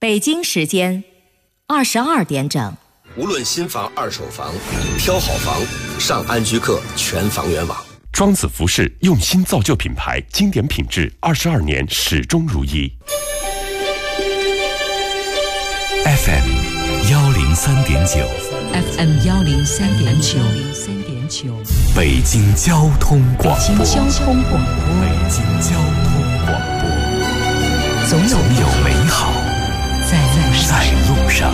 北京时间22点整。 无论新房、二手房，挑好房，上安居客全房源网。 庄子服饰用心造就品牌，经典品质，22年始终如一。 FM 103.9 FM 103.9 北京交通广播。 北京交通广播。 北京交通广播。 总有美好在路上。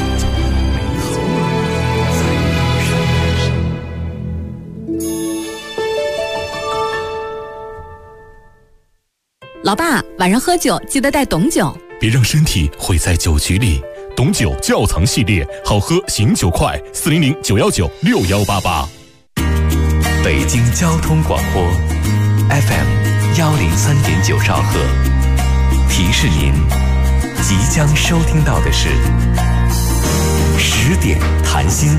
老爸，晚上喝酒记得带董酒， 别让身体毁在酒局里。董酒窖藏系列，好喝醒酒快，400-919-6188。 北京交通广播 FM 103.9兆赫，提示您即将收听到的是10点谈心。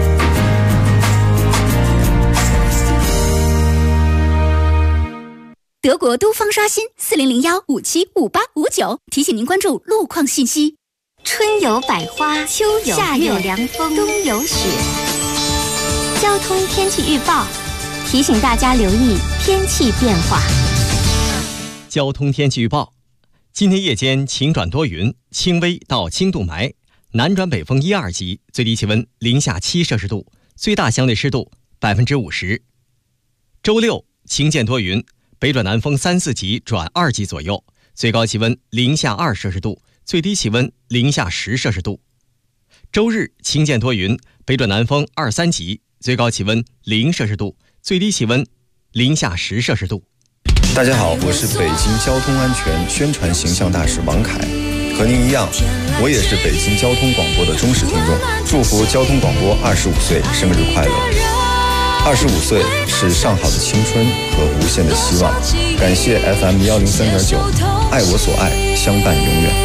德国都方刷新40015755859，提醒您关注路况信息。春有百花，秋有夏有凉风，冬有雪。交通天气预报提醒大家留意天气变化。 交通天气预报：今天夜间晴转多云，轻微到轻度霾，南转北风1、2级，最低气温零下7摄氏度，最大相对湿度50%。周六晴间多云，北转南风3、4级转2级左右，最高气温零下2摄氏度，最低气温零下10摄氏度。周日晴间多云，北转南风2、3级，最高气温0摄氏度，最低气温零下10摄氏度。 大家好，我是北京交通安全宣传形象大使王凯，和您一样，我也是北京交通广播的忠实听众，祝福交通广播25岁生日快乐。25岁是上好的青春和无限的希望，感谢 FM 103.9，爱我所爱，相伴永远。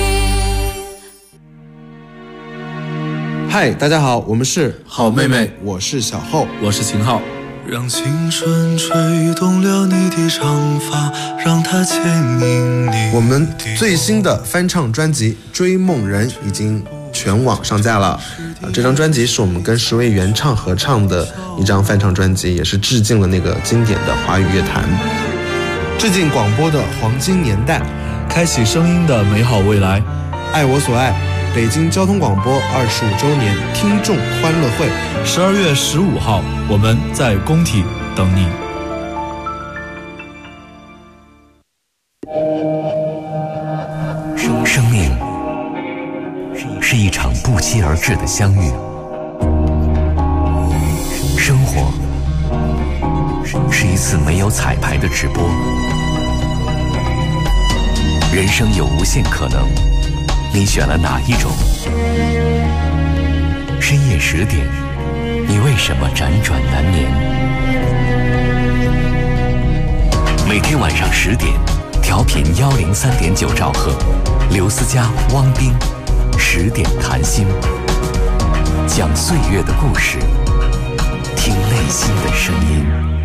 嗨，大家好，我们是好妹妹，我是小厚， 我是秦昊。让青春吹动了你的长发，让它牵引你。 我们最新的翻唱专辑《追梦人》已经全网上架了。这张专辑是我们跟10位原唱合唱的一张翻唱专辑，也是致敬了那个经典的华语乐坛，致敬广播的黄金年代， 开启声音的美好未来。 爱我所爱，北京交通广播25周年听众欢乐会 ，12月15号，我们在工体等你。 生命是一场不期而至的相遇，生活是一次没有彩排的直播，人生有无限可能，你选了哪一种？深夜10点，你为什么辗转难眠？每天晚上10点，调频103.9兆赫，刘思佳、汪斌10点谈心，讲岁月的故事，听内心的声音。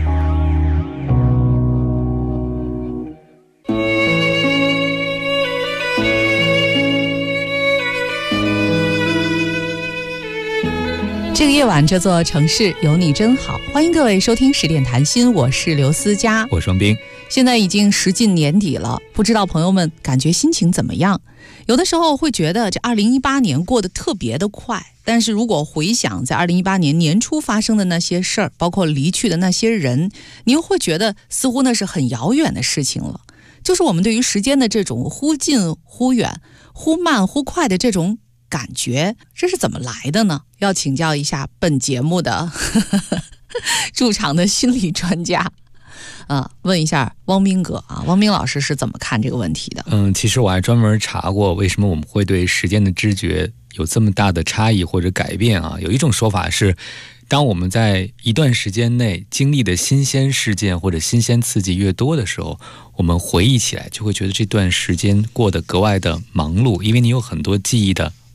这个夜晚，这座城市有你真好。欢迎各位收听10点谈心，我是刘思佳， 我是双冰。 现在已经时近年底了，不知道朋友们感觉心情怎么样？有的时候会觉得这2018年过得特别的快，但是如果回想在2018年年初发生的那些事儿，包括离去的那些人，你又会觉得似乎那是很遥远的事情了。就是我们对于时间的这种忽近忽远、忽慢忽快的这种感觉，这是怎么来的呢？要请教一下本节目的驻场的心理专家问一下汪斌哥啊，汪斌老师是怎么看这个问题的？ 其实我还专门查过为什么我们会对时间的知觉有这么大的差异或者改变啊。有一种说法是，当我们在一段时间内经历的新鲜事件或者新鲜刺激越多的时候，我们回忆起来就会觉得这段时间过得格外的忙碌，因为你有很多记忆的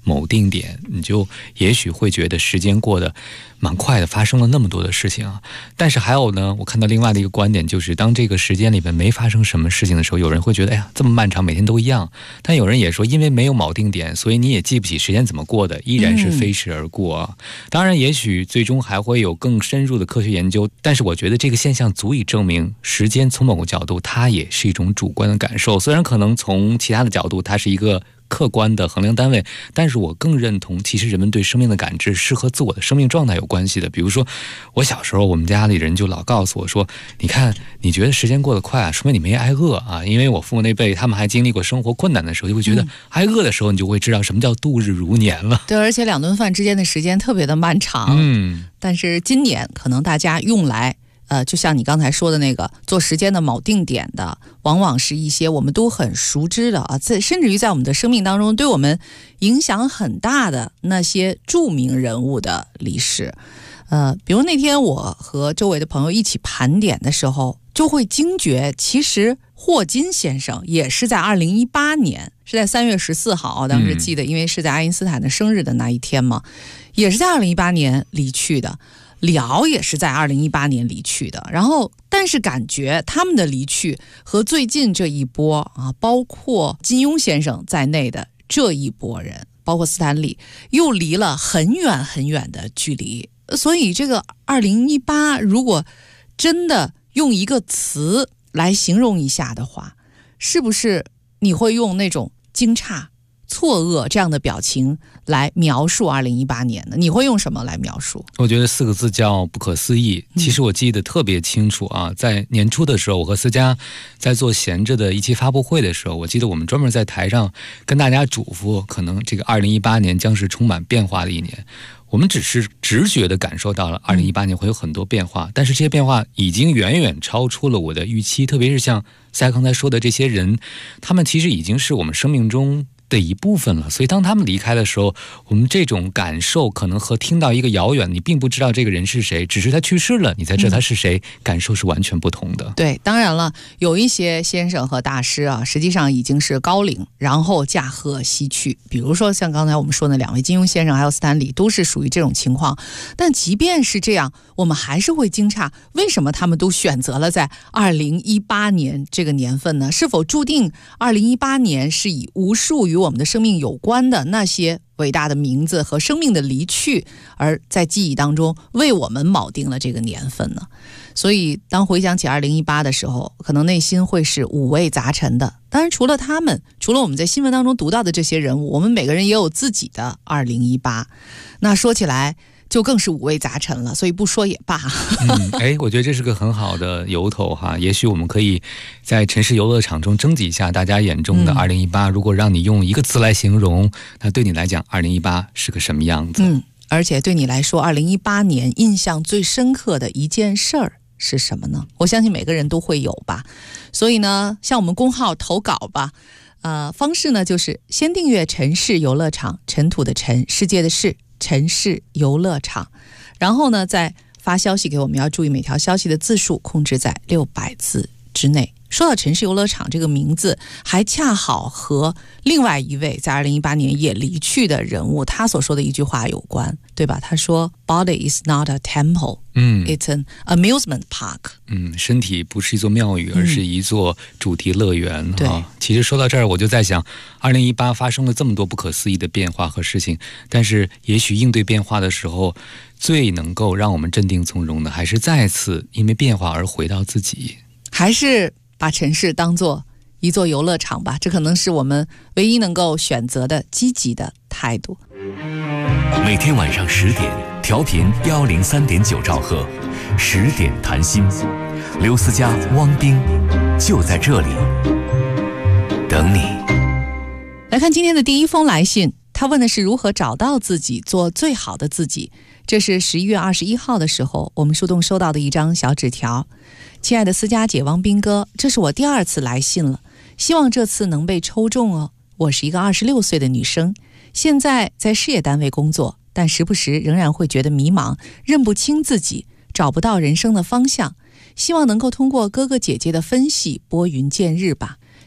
某定点，你就也许会觉得时间过得蛮快的，发生了那么多的事情啊。但是还有呢，我看到另外的一个观点，就是当这个时间里边没发生什么事情的时候，有人会觉得哎呀这么漫长，每天都一样。但有人也说，因为没有锚定点，所以你也记不起时间怎么过的，依然是飞逝而过啊。当然也许最终还会有更深入的科学研究，但是我觉得这个现象足以证明，时间从某个角度它也是一种主观的感受，虽然可能从其他的角度它是一个客观的衡量单位，但是我更认同其实人们对生命的感知是和自我的生命状态有关系的。比如说我小时候，我们家里人就老告诉我说，你看你觉得时间过得快啊，说明你没挨饿啊。因为我父母那辈他们还经历过生活困难的时候，就会觉得挨饿的时候你就会知道什么叫度日如年了。 对，而且2顿饭之间的时间特别的漫长。但是今年可能大家用来就像你刚才说的那个做时间的锚定点的，往往是一些我们都很熟知的甚至于在我们的生命当中对我们影响很大的那些著名人物的离世。比如那天我和周围的朋友一起盘点的时候，就会惊觉，其实霍金先生也是在2018年，是在3月14号，当时记得，因为是在爱因斯坦的生日的那一天嘛，也是在2018年离去的。辽也是在2018年离去的，然后但是感觉他们的离去和最近这一波包括金庸先生在内的这一波人，包括斯坦李，又离了很远很远的距离。所以这个2018如果真的用一个词来形容一下的话，是不是你会用那种惊诧、错愕这样的表情来描述2018年呢？你会用什么来描述？ 我觉得4个字叫不可思议。其实我记得特别清楚啊，在年初的时候，我和思佳在做闲着的一期发布会的时候，我记得我们专门在台上跟大家嘱咐，可能这个2018年将是充满变化的一年。我们只是直觉地感受到了2018年会有很多变化，但是这些变化已经远远超出了我的预期，特别是像赛刚才说的这些人，他们其实已经是我们生命中的一部分了，所以当他们离开的时候，我们这种感受可能和听到一个遥远，你并不知道这个人是谁，只是他去世了，你才知道他是谁，感受是完全不同的。 对，当然了，有一些先生和大师啊，实际上已经是高龄，然后驾鹤西去。比如说像刚才我们说的2位金庸先生还有斯坦李，都是属于这种情况。但即便是这样，我们还是会惊诧，为什么他们都选择了在2018年这个年份呢？是否注定2018年是以无数与我们的生命有关的那些伟大的名字和生命的离去，而在记忆当中为我们锚定了这个年份呢？所以当回想起2018的时候，可能内心会是五味杂陈的。当然除了他们，除了我们在新闻当中读到的这些人物，我们每个人也有自己的2018。那说起来就更是五味杂陈了，所以不说也罢。 我觉得这是个很好的由头哈。也许我们可以在城市游乐场中征集一下大家眼中的2018，如果让你用一个词来形容，那对你来讲2018是个什么样子？ 而且对你来说2018年印象最深刻的一件事儿是什么呢？我相信每个人都会有吧。所以呢，向我们公号投稿吧。方式呢就是先订阅城市游乐场，尘土的尘，世界的世，城市游乐场，然后呢再发消息给我们，要注意每条消息的字数控制在600字之内。说到城市游乐场这个名字，还恰好和另外一位在2018年也离去的人物他所说的一句话有关，对吧？他说 Body is not a temple, it's an amusement park。 身体不是一座庙宇，而是一座主题乐园。 对， 其实说到这儿，我就在想2018发生了这么多不可思议的变化和事情，但是也许应对变化的时候，最能够让我们镇定从容的，还是再次因为变化而回到自己， 还是把城市当作一座游乐场吧，这可能是我们唯一能够选择的积极的态度。 每天晚上10点，调频103.9兆赫，10点谈心，刘思佳、汪冰就在这里等你。 来看今天的第一封来信，他问的是如何找到自己，做最好的自己。这是11月21号的时候，我们树洞收到的一张小纸条。亲爱的思佳姐、汪斌哥，这是我第2次来信了，希望这次能被抽中哦。我是一个26岁的女生，现在在事业单位工作，但时不时仍然会觉得迷茫，认不清自己，找不到人生的方向。希望能够通过哥哥姐姐的分析拨云见日吧。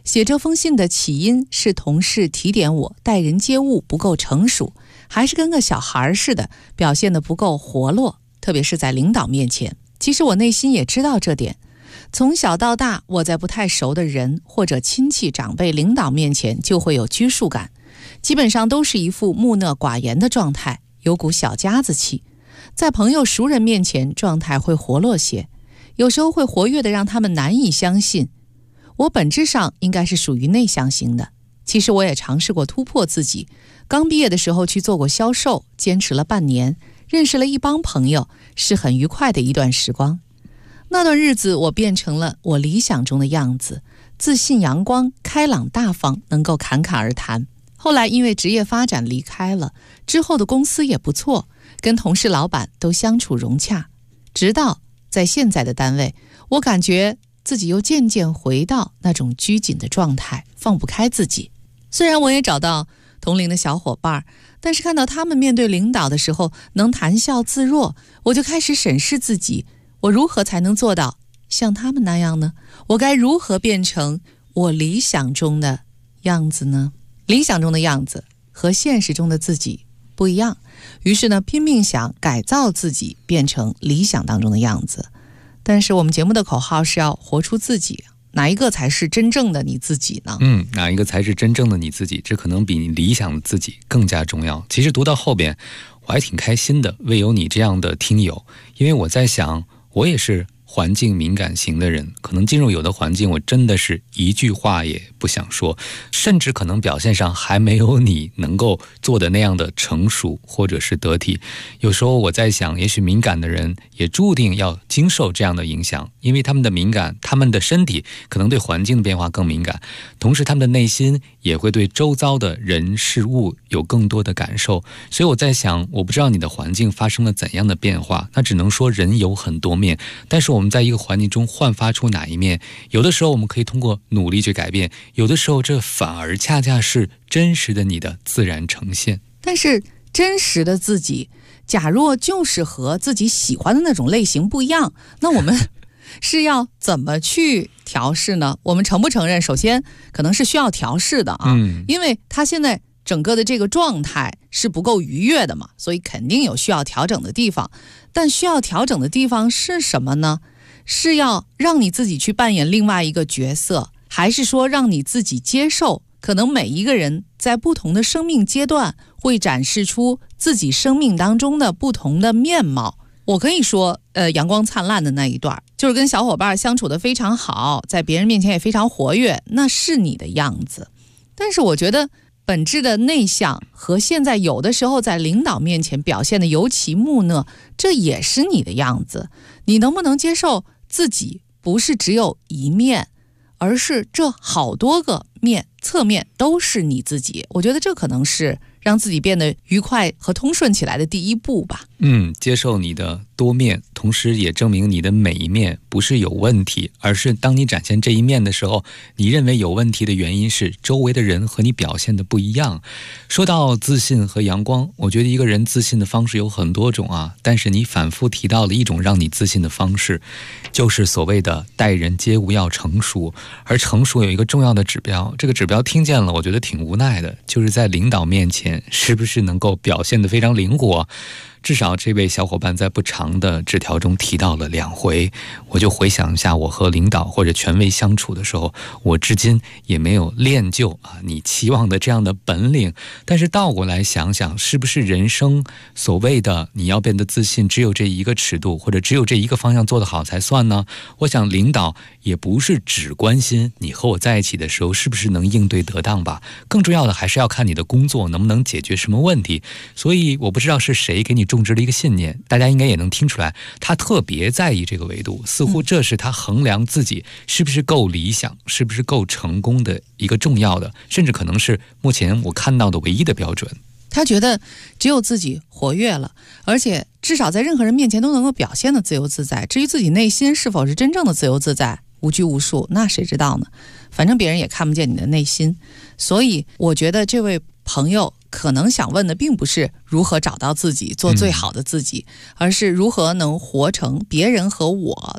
写这封信的起因是同事提点我待人接物不够成熟，还是跟个小孩似的，表现得不够活络，特别是在领导面前。其实我内心也知道这点，从小到大，我在不太熟的人或者亲戚、长辈、领导面前就会有拘束感，基本上都是一副木讷寡言的状态，有股小家子气。在朋友熟人面前，状态会活络些，有时候会活跃的让他们难以相信。我本质上应该是属于内向型的，其实我也尝试过突破自己。刚毕业的时候去做过销售，坚持了半年，认识了一帮朋友，是很愉快的一段时光。那段日子我变成了我理想中的样子，自信阳光，开朗大方，能够侃侃而谈。后来因为职业发展离开了，之后的公司也不错，跟同事老板都相处融洽。直到在现在的单位，我感觉自己又渐渐回到那种拘谨的状态，放不开自己。虽然我也找到同龄的小伙伴，但是看到他们面对领导的时候能谈笑自若，我就开始审视自己，我如何才能做到像他们那样呢？我该如何变成我理想中的样子呢？理想中的样子和现实中的自己不一样，于是呢，拼命想改造自己，变成理想当中的样子。但是我们节目的口号是要活出自己，哪一个才是真正的你自己呢？ 哪一个才是真正的你自己？这可能比你理想的自己更加重要。其实读到后边，我还挺开心的，为有你这样的听友，因为我在想，我也是环境敏感型的人，可能进入有的环境，我真的是一句话也不想说，甚至可能表现上还没有你能够做的那样的成熟或者是得体。有时候我在想，也许敏感的人也注定要经受这样的影响，因为他们的敏感，他们的身体可能对环境的变化更敏感，同时他们的内心也会对周遭的人事物有更多的感受。所以我在想，我不知道你的环境发生了怎样的变化，那只能说人有很多面，但是我们在一个环境中焕发出哪一面，有的时候我们可以通过努力去改变，有的时候这反而恰恰是真实的你的自然呈现。 但是真实的自己假若就是和自己喜欢的那种类型不一样，那我们是要怎么去调试呢？我们承不承认首先可能是需要调试的啊，因为他现在整个的这个状态是不够愉悦的嘛，所以肯定有需要调整的地方。但需要调整的地方是什么呢？是要让你自己去扮演另外一个角色，还是说让你自己接受可能每一个人在不同的生命阶段会展示出自己生命当中的不同的面貌？我可以说阳光灿烂的那一段，就是跟小伙伴相处得非常好，在别人面前也非常活跃，那是你的样子。但是我觉得本质的内向和现在有的时候在领导面前表现的尤其木讷，这也是你的样子。你能不能接受自己不是只有一面，而是这好多个面，侧面都是你自己？我觉得这可能是让自己变得愉快和通顺起来的第一步吧。 接受你的多面，同时也证明你的每一面不是有问题，而是当你展现这一面的时候，你认为有问题的原因是周围的人和你表现的不一样。说到自信和阳光，我觉得一个人自信的方式有很多种啊，但是你反复提到了一种让你自信的方式，就是所谓的待人接物要成熟。而成熟有一个重要的指标，这个指标听见了我觉得挺无奈的，就是在领导面前是不是能够表现得非常灵活。至少这位小伙伴在不长的纸条中提到了2回，我就回想一下我和领导或者权威相处的时候，我至今也没有练就你期望的这样的本领。但是倒过来想想，是不是人生所谓的你要变得自信只有这一个尺度，或者只有这一个方向做得好才算呢？我想领导也不是只关心你和我在一起的时候是不是能应对得当吧，更重要的还是要看你的工作能不能解决什么问题。所以我不知道是谁给你种植了一个信念，大家应该也能听出来，他特别在意这个维度，似乎这是他衡量自己是不是够理想，是不是够成功的一个重要的，甚至可能是目前我看到的唯一的标准。 他觉得只有自己活跃了，而且至少在任何人面前都能够表现得自由自在，至于自己内心是否是真正的自由自在无拘无束，那谁知道呢？反正别人也看不见你的内心。所以我觉得这位朋友可能想问的并不是如何找到自己做最好的自己，而是如何能活成别人和我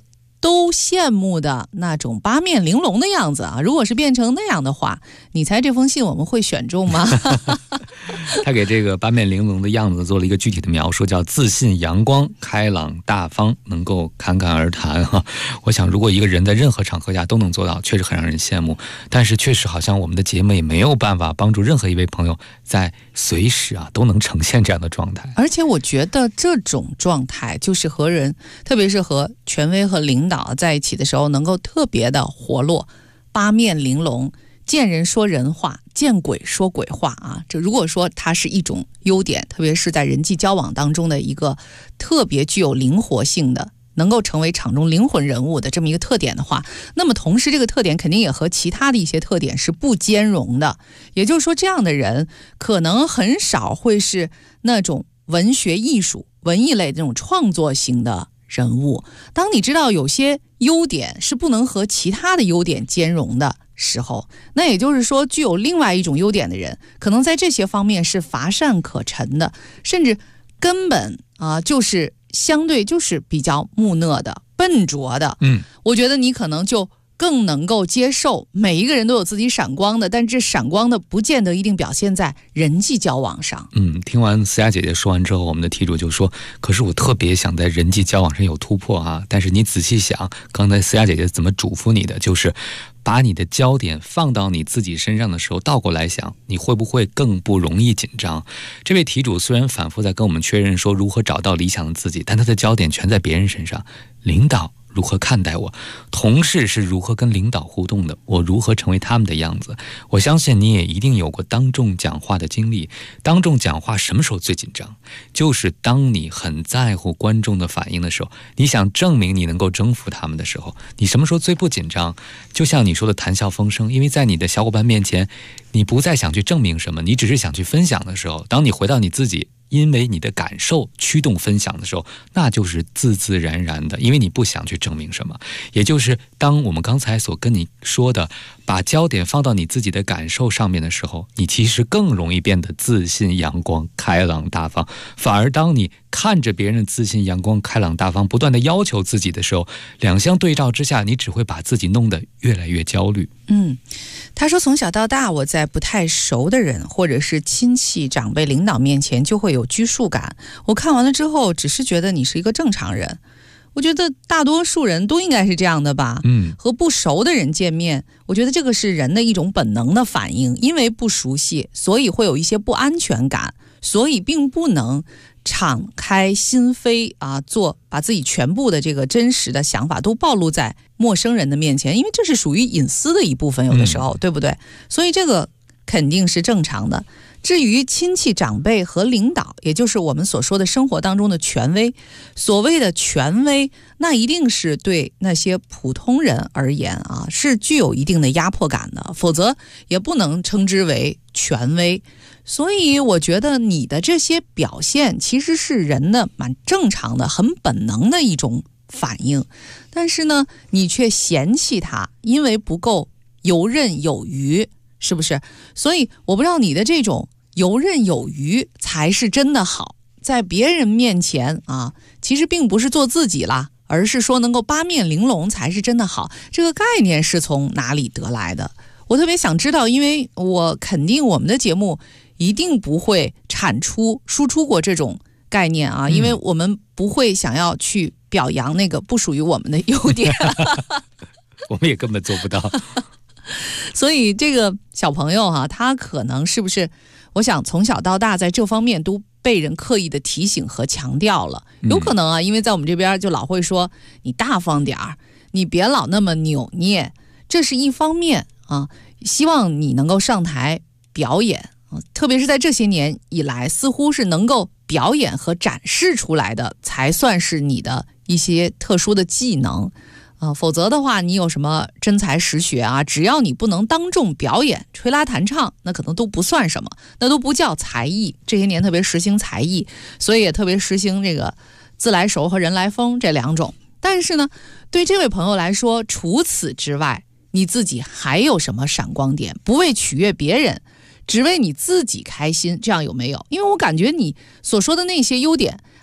都羡慕的那种八面玲珑的样子啊。如果是变成那样的话，你猜这封信我们会选中吗？ 他给这个八面玲珑的样子做了一个具体的描述，叫自信、阳光、开朗、大方，能够侃侃而谈哈。我想如果一个人在任何场合下都能做到，确实很让人羡慕。但是确实好像我们的节目也没有办法帮助任何一位朋友在随时都能呈现这样的状态。 而且我觉得这种状态就是和人，特别是和权威和领导在一起的时候，能够特别的活络，八面玲珑，见人说人话，见鬼说鬼话啊！这如果说它是一种优点，特别是在人际交往当中的一个特别具有灵活性的，能够成为场中灵魂人物的这么一个特点的话，那么同时这个特点肯定也和其他的一些特点是不兼容的。也就是说，这样的人可能很少会是那种文学艺术、文艺类这种创作型的人物。当你知道有些优点是不能和其他的优点兼容的时候，那也就是说，具有另外一种优点的人，可能在这些方面是乏善可陈的，甚至根本就是相对就是比较木讷的、笨拙的。我觉得你可能就更能够接受每一个人都有自己闪光的，但这闪光的不见得一定表现在人际交往上。 听完思雅姐姐说完之后，我们的题主就说，可是我特别想在人际交往上有突破啊。但是你仔细想，刚才思雅姐姐怎么嘱咐你的，就是把你的焦点放到你自己身上的时候，倒过来想，你会不会更不容易紧张？这位题主虽然反复在跟我们确认说如何找到理想的自己，但他的焦点全在别人身上。领导如何看待我，同事是如何跟领导互动的，我如何成为他们的样子。我相信你也一定有过当众讲话的经历。当众讲话什么时候最紧张？就是当你很在乎观众的反应的时候，你想证明你能够征服他们的时候。你什么时候最不紧张？就像你说的谈笑风生，因为在你的小伙伴面前，你不再想去证明什么，你只是想去分享的时候，当你回到你自己，因为你的感受驱动分享的时候，那就是自自然然的，因为你不想去证明什么。也就是当我们刚才所跟你说的，把焦点放到你自己的感受上面的时候，你其实更容易变得自信、阳光、开朗、大方。反而当你看着别人的自信、阳光、开朗、大方，不断的要求自己的时候，两相对照之下，你只会把自己弄得越来越焦虑。 他说从小到大，我在不太熟的人或者是亲戚、长辈、领导面前就会有拘束感。我看完了之后，只是觉得你是一个正常人。我觉得大多数人都应该是这样的吧。和不熟的人见面，我觉得这个是人的一种本能的反应，因为不熟悉，所以会有一些不安全感，所以并不能敞开心扉把自己全部的这个真实的想法都暴露在陌生人的面前，因为这是属于隐私的一部分，有的时候，对不对？所以这个肯定是正常的。至于亲戚、长辈和领导，也就是我们所说的生活当中的权威，所谓的权威，那一定是对那些普通人而言是具有一定的压迫感的，否则也不能称之为权威。所以我觉得你的这些表现其实是人的蛮正常的、很本能的一种反应，但是呢，你却嫌弃它，因为不够游刃有余，是不是？所以我不知道你的这种游刃有余才是真的好，在别人面前其实并不是做自己啦，而是说能够八面玲珑才是真的好。这个概念是从哪里得来的？我特别想知道，因为我肯定我们的节目一定不会输出过这种概念因为我们不会想要去表扬那个不属于我们的优点我们也根本做不到所以这个小朋友他可能是不是，我想从小到大在这方面都被人刻意的提醒和强调了，有可能因为在我们这边就老会说你大方点儿，你别老那么扭捏，这是一方面希望你能够上台表演，特别是在这些年以来，似乎是能够表演和展示出来的才算是你的一些特殊的技能否则的话，你有什么真才实学只要你不能当众表演、吹拉弹唱，那可能都不算什么，那都不叫才艺。这些年特别实行才艺，所以也特别实行这个自来熟和人来疯这两种。但是呢，对这位朋友来说，除此之外，你自己还有什么闪光点？不为取悦别人，只为你自己开心，这样有没有？因为我感觉你所说的那些优点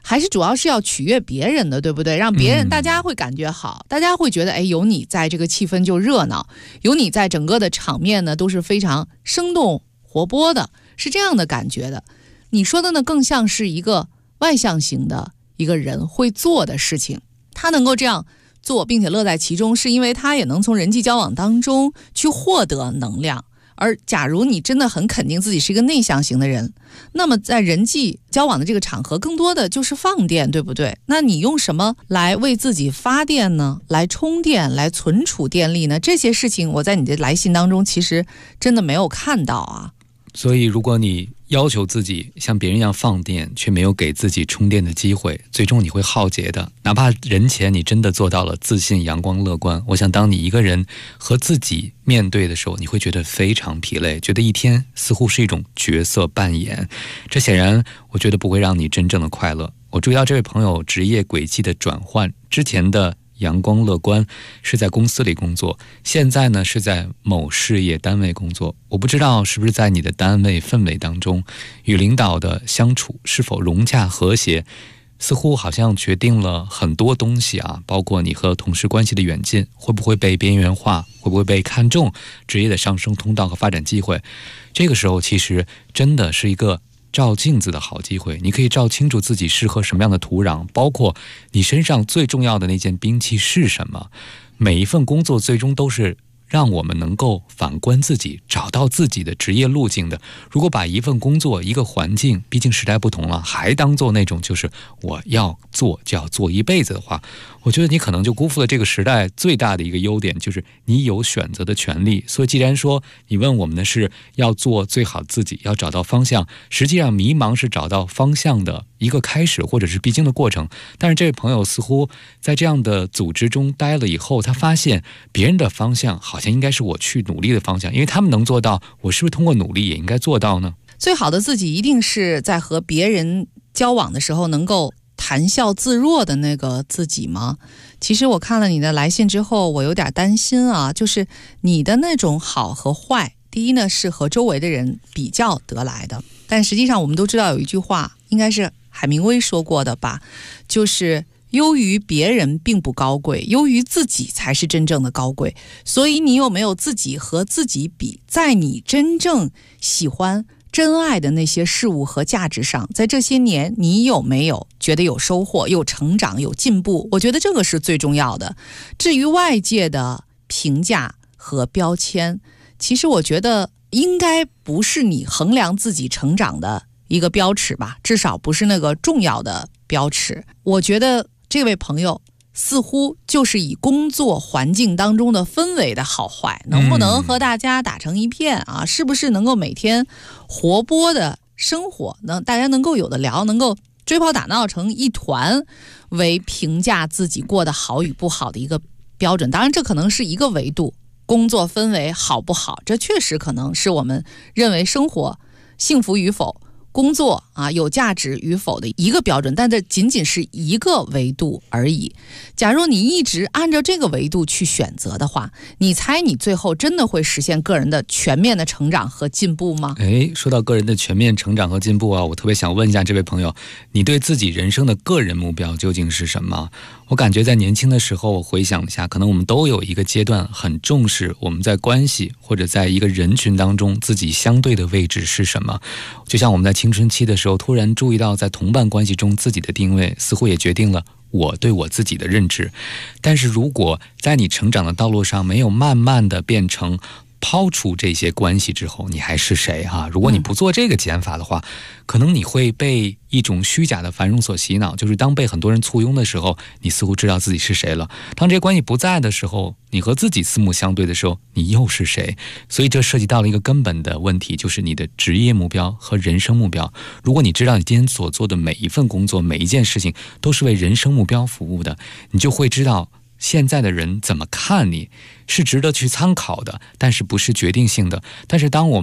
还是主要是要取悦别人的，对不对？让别人大家会感觉好，大家会觉得有你在，这个气氛就热闹，有你在，整个的场面呢都是非常生动活泼的，是这样的感觉的。你说的呢更像是一个外向型的一个人会做的事情，他能够这样做并且乐在其中，是因为他也能从人际交往当中去获得能量。而假如你真的很肯定自己是一个内向型的人，那么在人际交往的这个场合更多的就是放电，对不对？那你用什么来为自己发电呢？来充电，来存储电力呢？这些事情我在你的来信当中其实真的没有看到啊。 所以如果你要求自己像别人一样放电，却没有给自己充电的机会，最终你会耗竭的。哪怕人前你真的做到了自信、阳光、乐观，我想当你一个人和自己面对的时候，你会觉得非常疲累，觉得一天似乎是一种角色扮演，这显然我觉得不会让你真正的快乐。我注意到这位朋友职业轨迹的转换，之前的阳光乐观是在公司里工作，现在呢是在某事业单位工作。我不知道是不是在你的单位氛围当中，与领导的相处是否融洽和谐，似乎好像决定了很多东西啊，包括你和同事关系的远近，会不会被边缘化，会不会被看重，职业的上升通道和发展机会。这个时候其实真的是一个照镜子的好机会，你可以照清楚自己适合什么样的土壤，包括你身上最重要的那件兵器是什么。每一份工作最终都是让我们能够反观自己，找到自己的职业路径的。如果把一份工作、一个环境，毕竟时代不同了，还当做那种就是我要做就要做一辈子的话，我觉得你可能就辜负了这个时代最大的一个优点，就是你有选择的权利。所以既然说你问我们的是要做最好自己，要找到方向，实际上迷茫是找到方向的一个开始，或者是必经的过程。但是这位朋友似乎在这样的组织中待了以后，他发现别人的方向好像应该是我去努力的方向，因为他们能做到，我是不是通过努力也应该做到呢？ 最好的自己一定是在和别人交往的时候能够谈笑自若的那个自己吗？其实我看了你的来信之后，我有点担心啊，就是你的那种好和坏，第一呢是和周围的人比较得来的，但实际上我们都知道有一句话，应该是海明威说过的吧，就是优于别人并不高贵，优于自己才是真正的高贵。所以你有没有自己和自己比，在你真正喜欢真爱的那些事物和价值上，在这些年你有没有觉得有收获、有成长、有进步？我觉得这个是最重要的。至于外界的评价和标签，其实我觉得应该不是你衡量自己成长的一个标尺吧，至少不是那个重要的标尺。我觉得这位朋友似乎就是以工作环境当中的氛围的好坏，能不能和大家打成一片啊？是不是能够每天活泼的生活，大家能够有的聊，能够追跑打闹成一团，为评价自己过得好与不好的一个标准。当然这可能是一个维度，工作氛围好不好，这确实可能是我们认为生活幸福与否，工作有价值与否的一个标准，但这仅仅是一个维度而已。假如你一直按照这个维度去选择的话，你猜你最后真的会实现个人的全面的成长和进步吗？ 说到个人的全面成长和进步啊，我特别想问一下这位朋友，你对自己人生的个人目标究竟是什么？我感觉在年轻的时候回想一下，可能我们都有一个阶段很重视我们在关系或者在一个人群当中自己相对的位置是什么。就像我们在青春期的时候突然注意到在同伴关系中自己的定位，似乎也决定了我对我自己的认知。但是如果在你成长的道路上没有慢慢的变成抛除这些关系之后，你还是谁啊？如果你不做这个减法的话，可能你会被一种虚假的繁荣所洗脑，就是当被很多人簇拥的时候，你似乎知道自己是谁了。当这些关系不在的时候，你和自己四目相对的时候，你又是谁？所以这涉及到了一个根本的问题，就是你的职业目标和人生目标。如果你知道你今天所做的每一份工作、每一件事情都是为人生目标服务的，你就会知道现在的人怎么看你，是值得去参考的，但是不是决定性的。但是当我们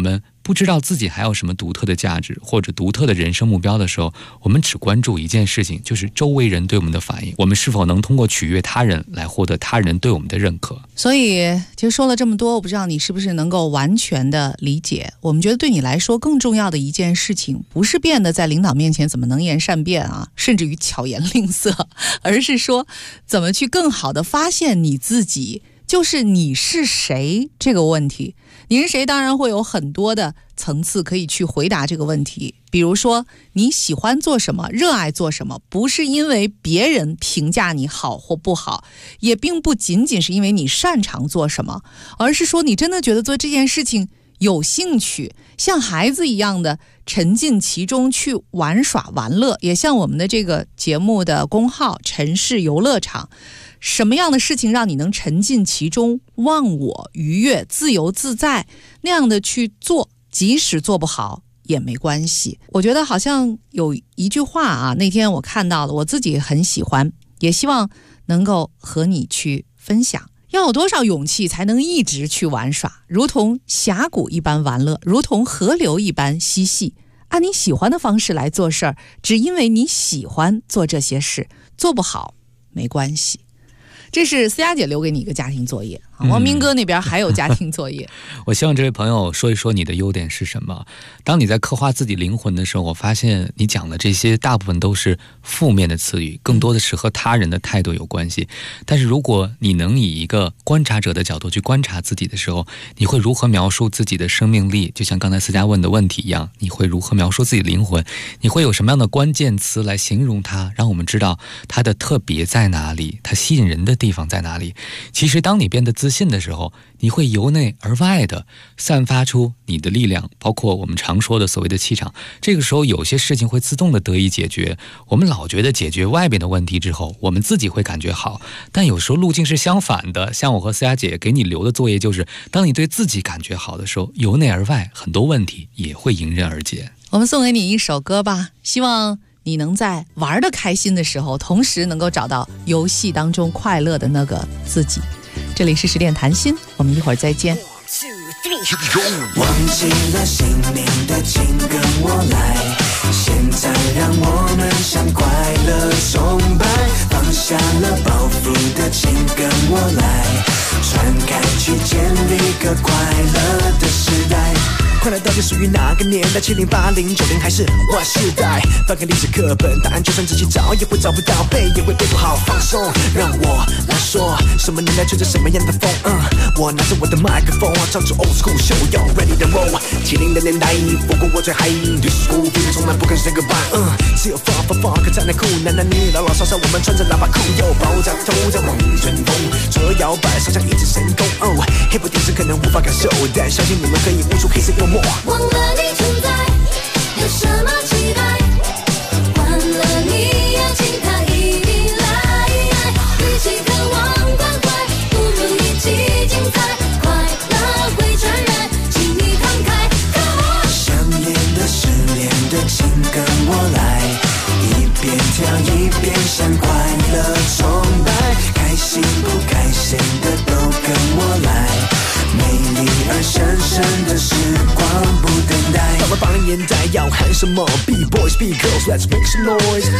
不知道自己还有什么独特的价值或者独特的人生目标的时候，我们只关注一件事情，就是周围人对我们的反应，我们是否能通过取悦他人来获得他人对我们的认可。 所以其实说了这么多，我不知道你是不是能够完全的理解。我们觉得对你来说更重要的一件事情，不是变得在领导面前怎么能言善辩啊，甚至于巧言令色，而是说怎么去更好的发现你自己，就是你是谁这个问题。你是谁当然会有很多的层次可以去回答这个问题，比如说你喜欢做什么，热爱做什么，不是因为别人评价你好或不好，也并不仅仅是因为你擅长做什么，而是说你真的觉得做这件事情有兴趣，像孩子一样的沉浸其中去玩耍玩乐，也像我们的这个节目的公号城市游乐场，什么样的事情让你能沉浸其中，忘我愉悦自由自在那样的去做，即使做不好也没关系。我觉得好像有一句话啊，那天我看到了，我自己很喜欢，也希望能够和你去分享。要有多少勇气才能一直去玩耍，如同峡谷一般玩乐，如同河流一般嬉戏，按你喜欢的方式来做事儿，只因为你喜欢做这些事，做不好没关系。这是思佳姐留给你一个家庭作业，王明哥那边还有家庭作业。 我希望这位朋友说一说你的优点是什么。当你在刻画自己灵魂的时候，我发现你讲的这些大部分都是负面的词语，更多的是和他人的态度有关系。但是如果你能以一个观察者的角度去观察自己的时候，你会如何描述自己的生命力？就像刚才思佳问的问题一样，你会如何描述自己的灵魂？你会有什么样的关键词来形容它，让我们知道它的特别在哪里，它吸引人的地方在哪里？其实当你变得自信的时候，你会由内而外的散发出你的力量，包括我们常说的所谓的气场。这个时候有些事情会自动的得以解决。我们老觉得解决外边的问题之后，我们自己会感觉好，但有时候路径是相反的。像我和思佳姐给你留的作业就是，当你对自己感觉好的时候，由内而外很多问题也会迎刃而解。 我们送给你一首歌吧，希望你能在玩得开心的时候，同时能够找到游戏当中快乐的那个自己。这里是十点谈心，我们一会儿再见。 忘记了姓名的请跟我来，现在让我们向快乐崇拜，放下了包袱的请跟我来，传开去建立个快乐的时代。快乐到底属于哪个年代？70、80、90还是 Y 世代？翻开历史课本，答案就算仔细找也会找不到，背也会背不好。放松，让我来说，什么年代吹着什么样的风？我拿着我的麦克风，唱出 old school show， yo ready to roll。70的年代，不过我最嗨，对school 毕业从来不肯 say goodbye。只有 funk 才能酷，男男女老老少少，我们穿着喇叭裤，又爆炸头在往前风，左右摇摆，上下一直神功。hip hop 电视可能无法感受，但相信你们可以悟出黑色幽默。 忘了你存在，有什么期待？换了你邀请他一定来，与其渴望关怀，不如一起精彩。快乐会传染，请你慷慨。 想念的、失恋的，请跟我来，一边跳一边向快乐崇拜，开心不开心的都跟我来。美丽而神圣的时光不等待。到了80年代要喊什么 ？Be boys, be girls, let's make some noise。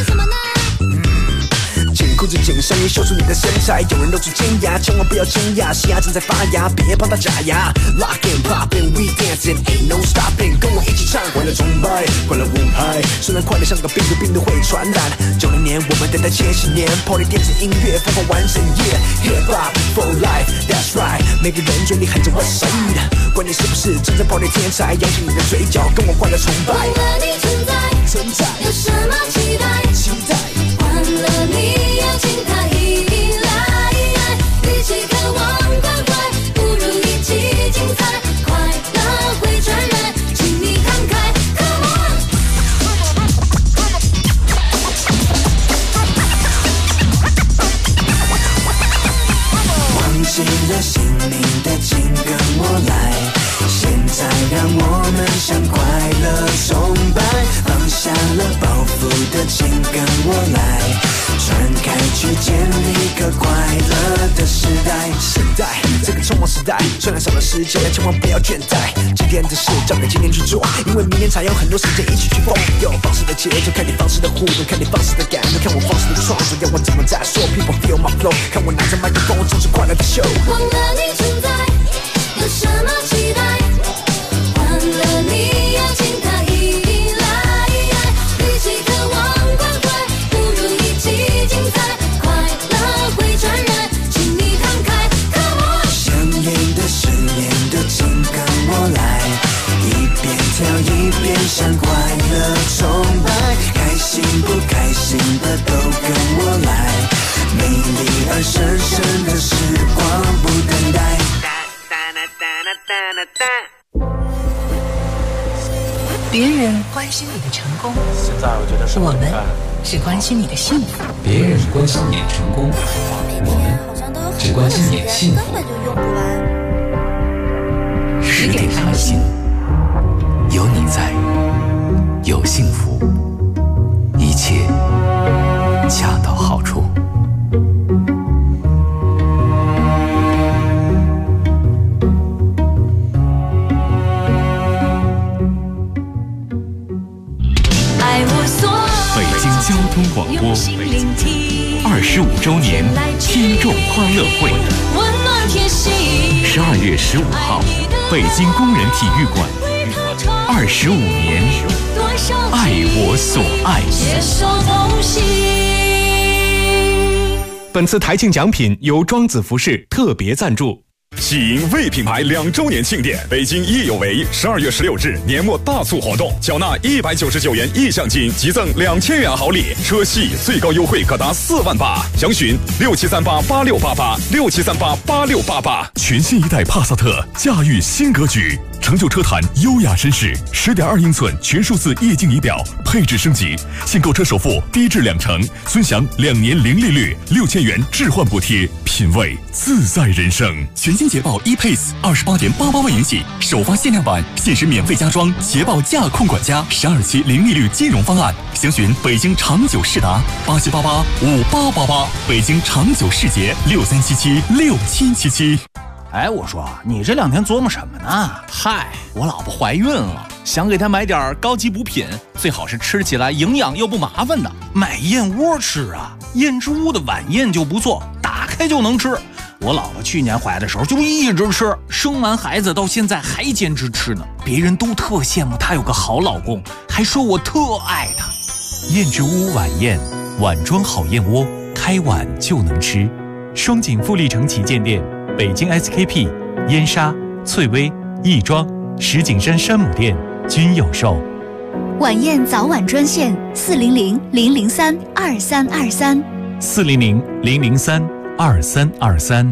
紧裤子紧身衣，秀出你的身材。有人露出尖牙，千万不要惊讶，西牙正在发芽，别帮他假牙。Lock and poppin', we dancing, ain't no stopping， 跟我一起唱，快乐崇拜，快乐舞拍。虽然快乐像个病毒，病毒会传染。90年我们等待千禧年 ，Party 电子音乐疯狂完整夜 ，Hip Hop for life, that's right。每个人嘴里喊着 West Side， 管你是不是真正 Party 天才，扬起你的嘴角，跟我快乐崇拜。 忘了你存在，有什么期待？ 期待。 换了你邀请他一定来，与其渴望关怀，不如一起精彩。快乐会传染，请你慷慨 ，Come on。忘记了姓名的，请跟我来，现在让我们们向快乐崇拜，放下了包袱的请跟我来，传开去建立个快乐的时代。现在这个匆忙时代，虽然少了时间，但千万不要倦怠。今天的事交给今天去做，因为明天才有很多时间一起去疯。有放肆的节奏，看你放肆的互动，看你放肆的感动，看我放肆的创作，要我怎么再说 ？People feel my flow， 看我拿着麦克风，唱出快乐的秀。 忘了你存在，有什么期待？换了你要请他一定来，与其渴望关怀，不如一起精彩。快乐会传染，请你慷慨 ，Come on！ 想念的、失恋的，请跟我来，一边跳一边向快乐崇拜，开心不开心的都跟我来，美丽而神圣的时光不等待。 别人关心你的成功， 现在我觉得是我们只关心你的幸福。 别人关心你的成功，我们只关心你的幸福。10点谈心，有你在，有幸福，一切恰到好处。 北京交通广播25周年听众欢乐会，12月15号，北京工人体育馆，25年，爱我所爱。 本次台庆奖品由庄子服饰特别赞助。 喜迎魏品牌2周年庆典，北京益有为12月16日年末大促活动，缴纳199元意向金，即赠2000元好礼，车系最高优惠可达4万8，详询67388688，67388688。 全新一代帕萨特驾驭新格局，成就车坛优雅绅士，10.2英寸全数字液晶仪表，配置升级，现购车首付低至20%，尊享2年零利率，6000元置换补贴，品味自在人生。 全新捷豹 ePace 28.88万元起，首发限量版，限时免费加装捷豹驾控管家12期零利率金融方案，详询北京长久世达87885888，北京长久世捷63776777。 哎，我说你这2天琢磨什么呢？嗨，我老婆怀孕了，想给她买点高级补品，最好是吃起来营养又不麻烦的。买燕窝吃啊，燕之屋的晚宴就不错，打开就能吃。我老婆去年怀的时候就一直吃，生完孩子到现在还坚持吃呢。别人都特羡慕她有个好老公，还说我特爱她。 燕之屋晚宴，碗装好燕窝，开碗就能吃。双井富力城旗舰店。北京 SKP、燕莎、翠微、亦庄、石景山山姆店均有售。 晚宴早晚专线400-003-2323。 400-003-2323。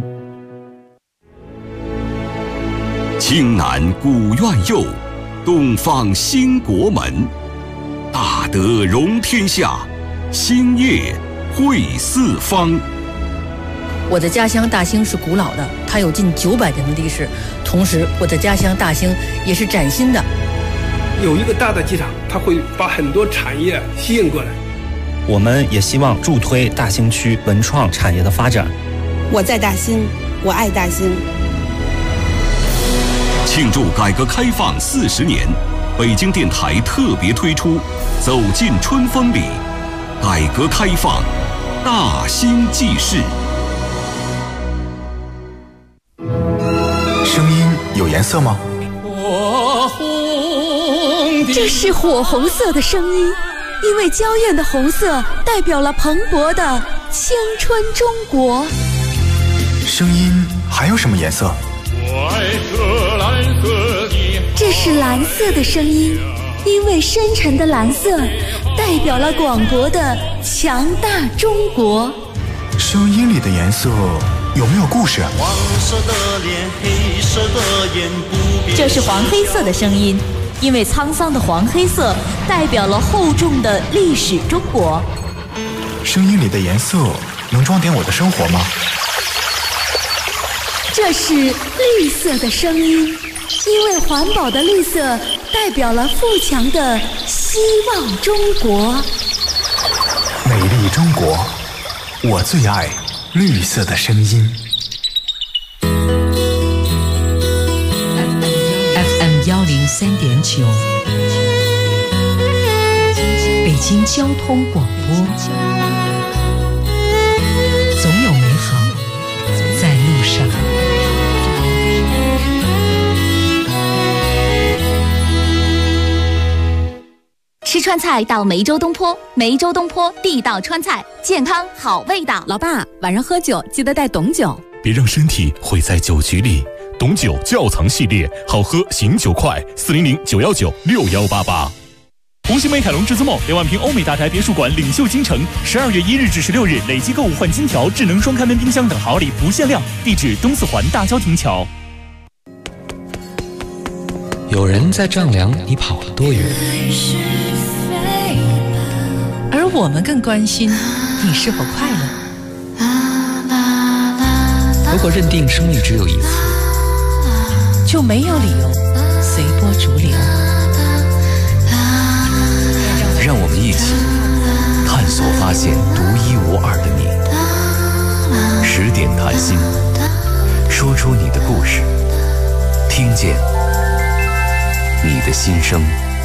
青南古院右，东方兴国门。大德容天下，兴业惠四方。 我的家乡大兴是古老的，它有近900年的历史。同时，我的家乡大兴也是崭新的。 有一个大的机场，它会把很多产业吸引过来。 我们也希望助推大兴区文创产业的发展。 我在大兴，我爱大兴。 庆祝改革开放40年，北京电台特别推出《走进春风里》，改革开放大兴记事。 声音有颜色吗？ 这是火红色的声音，因为娇艳的红色代表了蓬勃的青春中国。 声音还有什么颜色？ 这是蓝色的声音，因为深沉的蓝色代表了广博的强大中国。 声音里的颜色有没有故事？ 黄色的脸，黑色的眼，不变。 这是黄黑色的声音，因为沧桑的黄黑色代表了厚重的历史中国。 声音里的颜色能装点我的生活吗？ 这是绿色的声音，因为环保的绿色代表了富强的希望中国。 美丽中国，我最爱绿色的声音。 FM 103.9，北京交通广播，总有美好在路上。 吃川菜到梅州东坡，梅州东坡地道川菜，健康好味道。 老爸，晚上喝酒记得带董酒， 别让身体毁在酒局里。董酒窖藏系列，好喝醒酒快，400-919-6188。 红星美凯龙至尊梦2万平欧美大宅别墅馆领袖京城，12月1日至16日累计购物换金条、智能双开门冰箱等好礼不限量。地址东四环大郊亭桥。 有人在丈量你跑了多远， 而我们更关心你是否快乐。 如果认定生命只有一次， 就没有理由随波逐流。 让我们一起探索发现独一无二的你。10点谈心，说出你的故事，听见你的心声。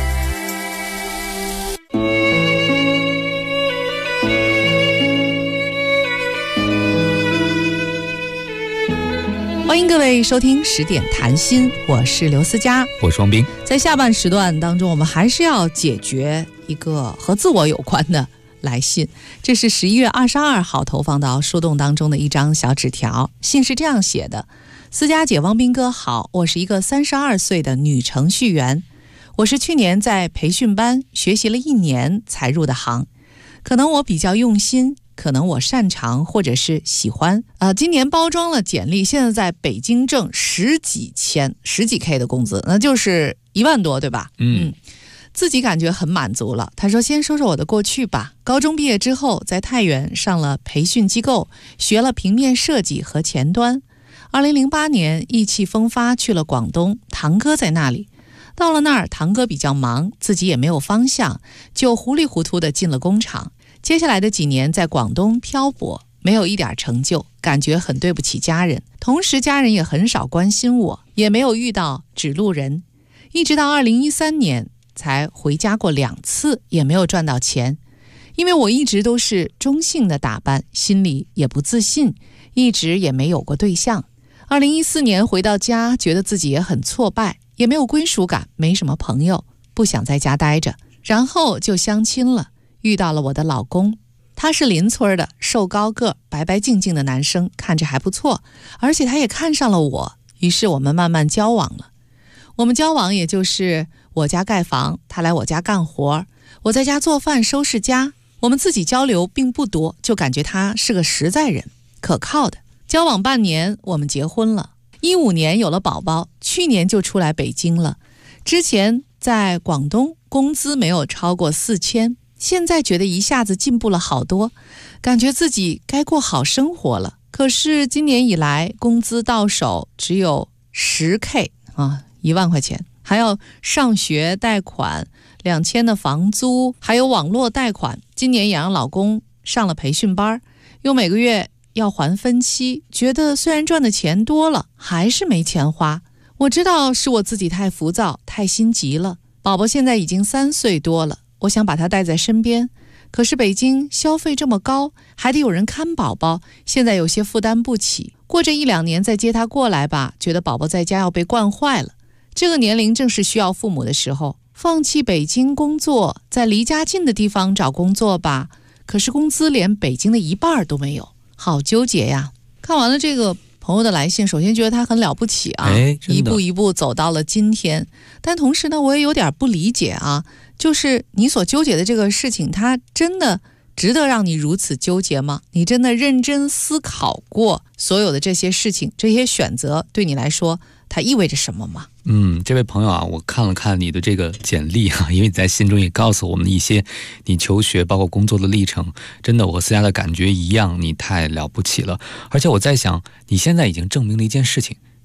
欢迎各位收听10点谈心，我是刘思佳， 我是王斌。 在下半时段当中，我们还是要解决一个和自我有关的来信。这是11月22号投放到树洞当中的一张小纸条，信是这样写的：思佳姐、王斌哥好，我是一个32岁的女程序员，我是去年在培训班学习了1年才入的行，可能我比较用心，可能我擅长或者是喜欢。今年包装了简历，现在在北京挣10几K 的工资，那就是1万多，对吧？自己感觉很满足了。他说先说说我的过去吧。高中毕业之后，在太原上了培训机构，学了平面设计和前端。2008年意气风发去了广东，堂哥在那里。到了那儿，堂哥比较忙，自己也没有方向，就糊里糊涂的进了工厂。接下来的几年在广东漂泊，没有一点成就，感觉很对不起家人，同时家人也很少关心我，也没有遇到指路人。一直到2013年才回家过2次，也没有赚到钱。因为我一直都是中性的打扮，心里也不自信，一直也没有过对象。2014年回到家，觉得自己也很挫败，也没有归属感，没什么朋友，不想在家待着，然后就相亲了，遇到了我的老公。他是邻村的，瘦高个，白白净净的男生，看着还不错，而且他也看上了我，于是我们慢慢交往了。我们交往也就是我家盖房，他来我家干活，我在家做饭收拾家，我们自己交流并不多，就感觉他是个实在人，可靠的。交往半年，我们结婚了。15年有了宝宝，去年就出来北京了。之前在广东工资没有超过4000，现在觉得一下子进步了好多，感觉自己该过好生活了。可是今年以来工资到手只有10K 1万块钱，还要上学贷款2000的房租，还有网络贷款。今年也让老公上了培训班，又每个月要还分期，觉得虽然赚的钱多了，还是没钱花。我知道是我自己太浮躁，太心急了。宝宝现在已经3岁多了，我想把他带在身边，可是北京消费这么高，还得有人看宝宝，现在有些负担不起。过这1-2年再接他过来吧，觉得宝宝在家要被惯坏了。这个年龄正是需要父母的时候，放弃北京工作，在离家近的地方找工作吧，可是工资连北京的1半都没有，好纠结呀。看完了这个朋友的来信，首先觉得他很了不起啊，一步一步走到了今天。但同时呢，我也有点不理解啊，就是你所纠结的这个事情，它真的值得让你如此纠结吗？你真的认真思考过所有的这些事情，这些选择对你来说它意味着什么吗？ 这位朋友啊，我看了看你的这个简历啊，因为你在信中也告诉我们一些你求学包括工作的历程，真的我和思佳的感觉一样，你太了不起了。而且我在想，你现在已经证明了一件事情，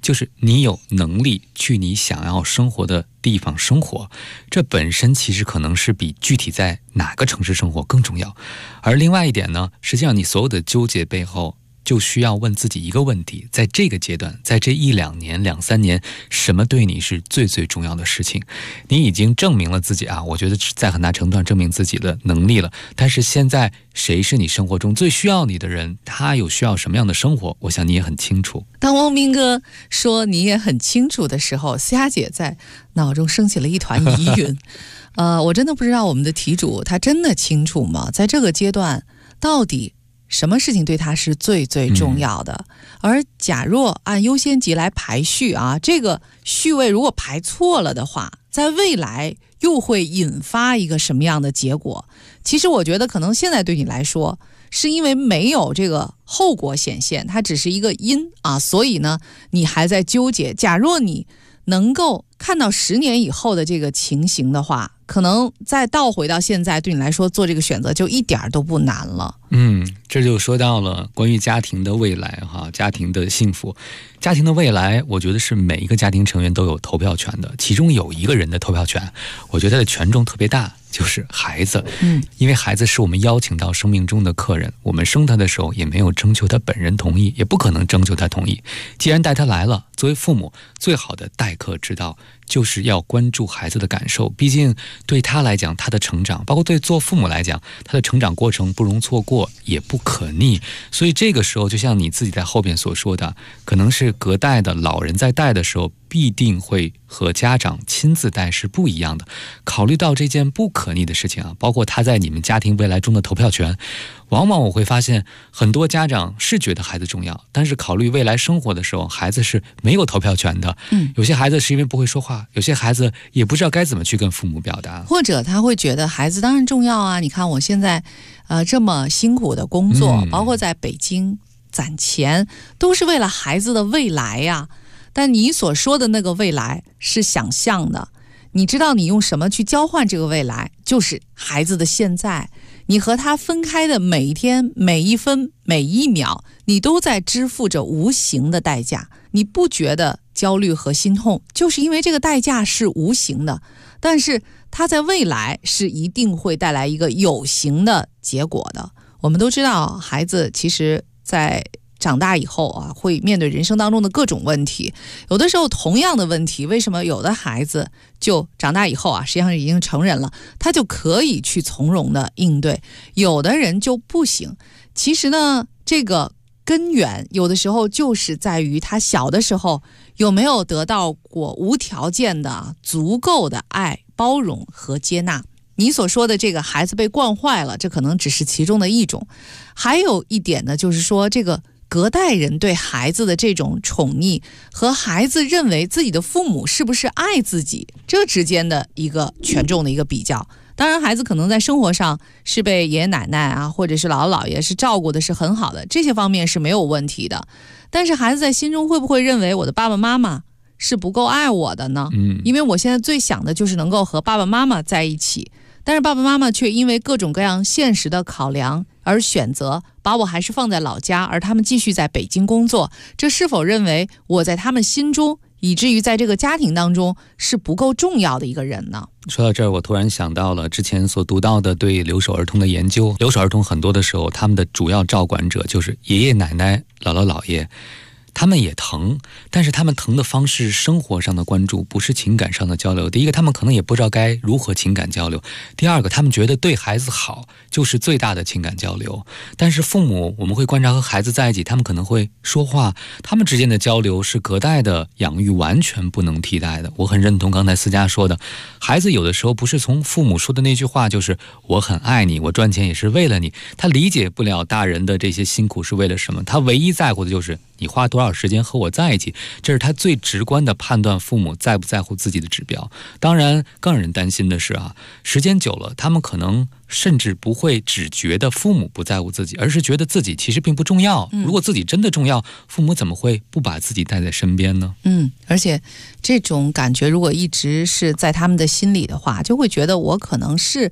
就是你有能力去你想要生活的地方生活，这本身其实可能是比具体在哪个城市生活更重要。而另外一点呢，实际上你所有的纠结背后就需要问自己一个问题，在这个阶段，在这1-2年、2-3年，什么对你是最最重要的事情？你已经证明了自己啊，我觉得在很大程度上证明自己的能力了。但是现在谁是你生活中最需要你的人？他有需要什么样的生活？我想你也很清楚。 当汪斌哥说你也很清楚的时候，思佳姐在脑中升起了一团疑云。我真的不知道我们的题主他真的清楚吗？在这个阶段，到底什么事情对他是最最重要的？而假若按优先级来排序啊，这个序位如果排错了的话，在未来又会引发一个什么样的结果？其实我觉得可能现在对你来说是因为没有这个后果显现，它只是一个因啊，所以呢你还在纠结。假若你能够看到10年以后的这个情形的话，可能再倒回到现在，对你来说做这个选择就一点都不难了。 这就说到了关于家庭的未来哈，家庭的幸福。家庭的未来，我觉得是每一个家庭成员都有投票权的，其中有一个人的投票权，我觉得他的权重特别大，就是孩子。因为孩子是我们邀请到生命中的客人，我们生他的时候也没有征求他本人同意，也不可能征求他同意。既然带他来了，作为父母最好的待客之道就是要关注孩子的感受，毕竟对他来讲，他的成长，包括对做父母来讲，他的成长过程不容错过，也不可逆。所以这个时候，就像你自己在后边所说的，可能是隔代的老人在带的时候，必定会和家长亲自带是不一样的。考虑到这件不可逆的事情啊，包括他在你们家庭未来中的投票权，往往我会发现很多家长是觉得孩子重要，但是考虑未来生活的时候，孩子是没有投票权的。有些孩子是因为不会说话，有些孩子也不知道该怎么去跟父母表达， 或者他会觉得孩子当然重要啊，你看我现在这么辛苦的工作，包括在北京攒钱，都是为了孩子的未来呀。但你所说的那个未来是想象的，你知道你用什么去交换这个未来，就是孩子的现在。你和他分开的每一天、每一分、每一秒，你都在支付着无形的代价。你不觉得焦虑和心痛，就是因为这个代价是无形的，但是它在未来是一定会带来一个有形的结果的。我们都知道，孩子其实在长大以后啊，会面对人生当中的各种问题。有的时候同样的问题，为什么有的孩子就长大以后啊，实际上已经成人了，他就可以去从容的应对，有的人就不行。其实呢，这个根源有的时候就是在于他小的时候有没有得到过无条件的足够的爱、包容和接纳。你所说的这个孩子被惯坏了，这可能只是其中的一种。还有一点呢，就是说这个隔代人对孩子的这种宠溺和孩子认为自己的父母是不是爱自己，这之间的一个权重的一个比较。当然孩子可能在生活上是被爷爷奶奶啊，或者是姥姥姥爷是照顾的是很好的，这些方面是没有问题的。但是孩子在心中会不会认为我的爸爸妈妈是不够爱我的呢？因为我现在最想的就是能够和爸爸妈妈在一起，但是爸爸妈妈却因为各种各样现实的考量而选择把我还是放在老家，而他们继续在北京工作。这是否认为我在他们心中，以至于在这个家庭当中是不够重要的一个人呢？ 说到这儿，我突然想到了之前所读到的对留守儿童的研究。留守儿童很多的时候，他们的主要照管者就是爷爷奶奶、姥姥姥爷。他们也疼，但是他们疼的方式生活上的关注，不是情感上的交流。第一个，他们可能也不知道该如何情感交流；第二个，他们觉得对孩子好就是最大的情感交流。但是父母，我们会观察和孩子在一起，他们可能会说话，他们之间的交流是隔代的养育完全不能替代的。我很认同刚才思佳说的，孩子有的时候不是从父母说的那句话，就是我很爱你，我赚钱也是为了你，他理解不了大人的这些辛苦是为了什么，他唯一在乎的就是你花多少时间和我在一起，这是他最直观的判断父母在不在乎自己的指标。当然更让人担心的是啊，时间久了，他们可能甚至不会只觉得父母不在乎自己，而是觉得自己其实并不重要。如果自己真的重要，父母怎么会不把自己带在身边呢？ 而且这种感觉如果一直是在他们的心里的话，就会觉得我可能是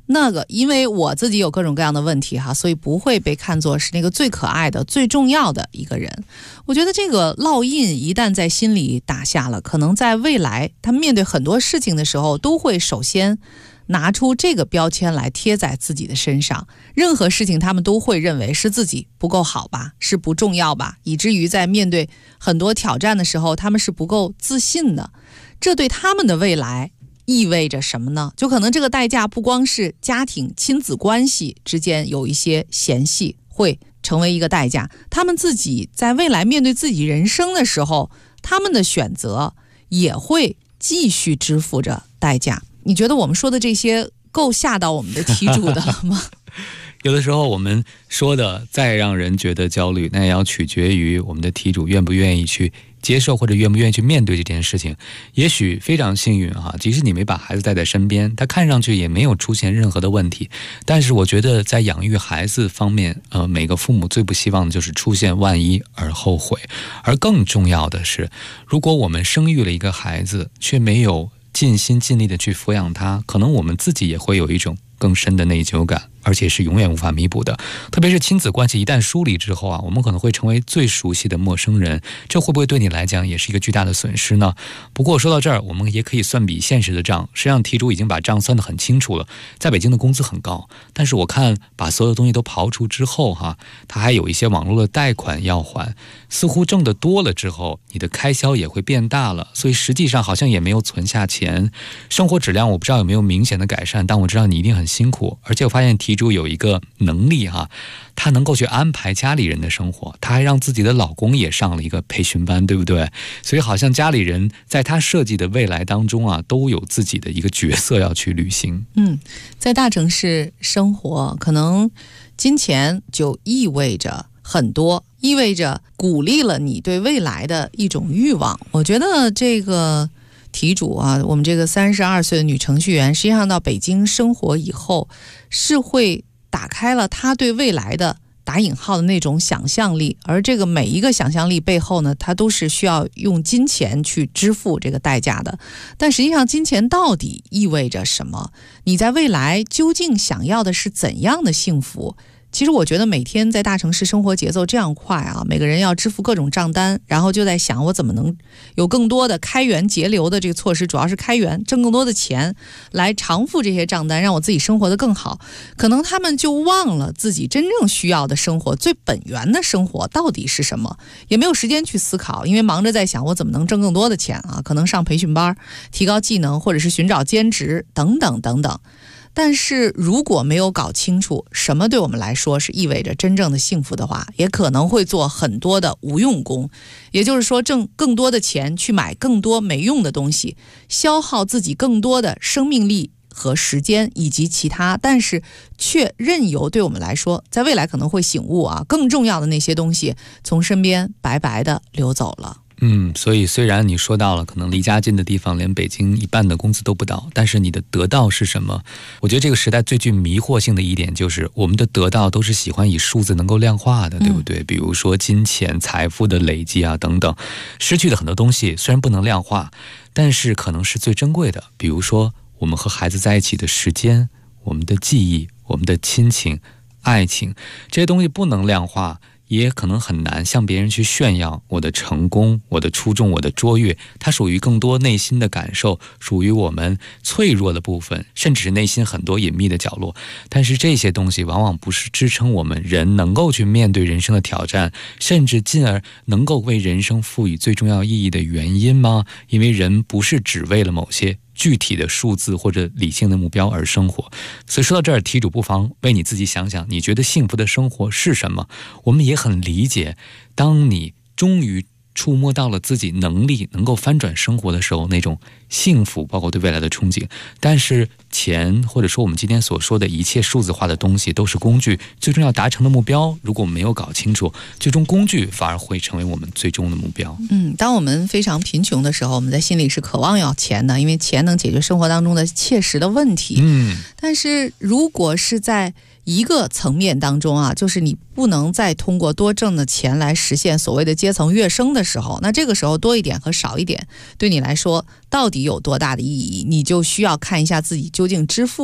那个因为我自己有各种各样的问题哈，所以不会被看作是那个最可爱的最重要的一个人。我觉得这个烙印一旦在心里打下了，可能在未来他面对很多事情的时候都会首先拿出这个标签来贴在自己的身上，任何事情他们都会认为是自己不够好吧，是不重要吧，以至于在面对很多挑战的时候他们是不够自信的。这对他们的未来意味着什么呢？就可能这个代价不光是家庭亲子关系之间有一些嫌隙会成为一个代价，他们自己在未来面对自己人生的时候，他们的选择也会继续支付着代价。你觉得我们说的这些够吓到我们的题主的了吗？ 有的时候我们说的再让人觉得焦虑，那也要取决于我们的题主愿不愿意去接受或者愿不愿意去面对这件事情。也许非常幸运哈，即使你没把孩子带在身边，他看上去也没有出现任何的问题，但是我觉得在养育孩子方面，每个父母最不希望的就是出现万一而后悔。而更重要的是，如果我们生育了一个孩子却没有尽心尽力的去抚养他，可能我们自己也会有一种更深的内疚感，而且是永远无法弥补的。特别是亲子关系一旦疏离之后啊，我们可能会成为最熟悉的陌生人，这会不会对你来讲也是一个巨大的损失呢？不过说到这儿，我们也可以算笔现实的账。实际上题主已经把账算得很清楚了，在北京的工资很高，但是我看把所有东西都刨除之后他还有一些网络的贷款要还，似乎挣得多了之后你的开销也会变大了，所以实际上好像也没有存下钱，生活质量我不知道有没有明显的改善，但我知道你一定很辛苦。而且我发现题主有一个能力他能够去安排家里人的生活，他还让自己的老公也上了一个培训班，对不对？所以好像家里人在他设计的未来当中都有自己的一个角色要去履行。 在大城市生活，可能金钱就意味着很多，意味着鼓励了你对未来的一种欲望。我觉得这个题主我们这个32岁的女程序员，实际上到北京生活以后，是会打开了她对未来的打引号的那种想象力，而这个每一个想象力背后呢，它都是需要用金钱去支付这个代价的。但实际上金钱到底意味着什么？你在未来究竟想要的是怎样的幸福？其实我觉得每天在大城市生活节奏这样快每个人要支付各种账单，然后就在想我怎么能有更多的开源节流的这个措施，主要是开源，挣更多的钱来偿付这些账单，让我自己生活得更好。可能他们就忘了自己真正需要的生活，最本源的生活到底是什么，也没有时间去思考，因为忙着在想我怎么能挣更多的钱可能上培训班，提高技能，或者是寻找兼职等等等等。但是如果没有搞清楚什么对我们来说是意味着真正的幸福的话，也可能会做很多的无用功，也就是说挣更多的钱去买更多没用的东西，消耗自己更多的生命力和时间以及其他，但是却任由对我们来说在未来可能会醒悟更重要的那些东西从身边白白的流走了。 所以虽然你说到了可能离家近的地方连北京一半的工资都不到，但是你的得到是什么？我觉得这个时代最具迷惑性的一点就是我们的得到都是喜欢以数字能够量化的，对不对？比如说金钱财富的累积等等，失去的很多东西虽然不能量化，但是可能是最珍贵的，比如说我们和孩子在一起的时间，我们的记忆，我们的亲情爱情，这些东西不能量化，也可能很难向别人去炫耀我的成功，我的出众，我的卓越，它属于更多内心的感受，属于我们脆弱的部分，甚至是内心很多隐秘的角落。但是这些东西往往不是支撑我们人能够去面对人生的挑战，甚至进而能够为人生赋予最重要意义的原因吗？因为人不是只为了某些具体的数字或者理性的目标而生活。所以说到这儿，题主不妨为你自己想想，你觉得幸福的生活是什么？我们也很理解，当你终于触摸到了自己能力能够翻转生活的时候，那种幸福包括对未来的憧憬。但是钱或者说我们今天所说的一切数字化的东西都是工具，最终要达成的目标如果我们没有搞清楚，最终工具反而会成为我们最终的目标。 当我们非常贫穷的时候，我们在心里是渴望要钱的，因为钱能解决生活当中的切实的问题。但是如果是在一个层面当中就是你不能再通过多挣的钱来实现所谓的阶层跃升的时候，那这个时候多一点和少一点对你来说到底有多大的意义，你就需要看一下自己究竟支付了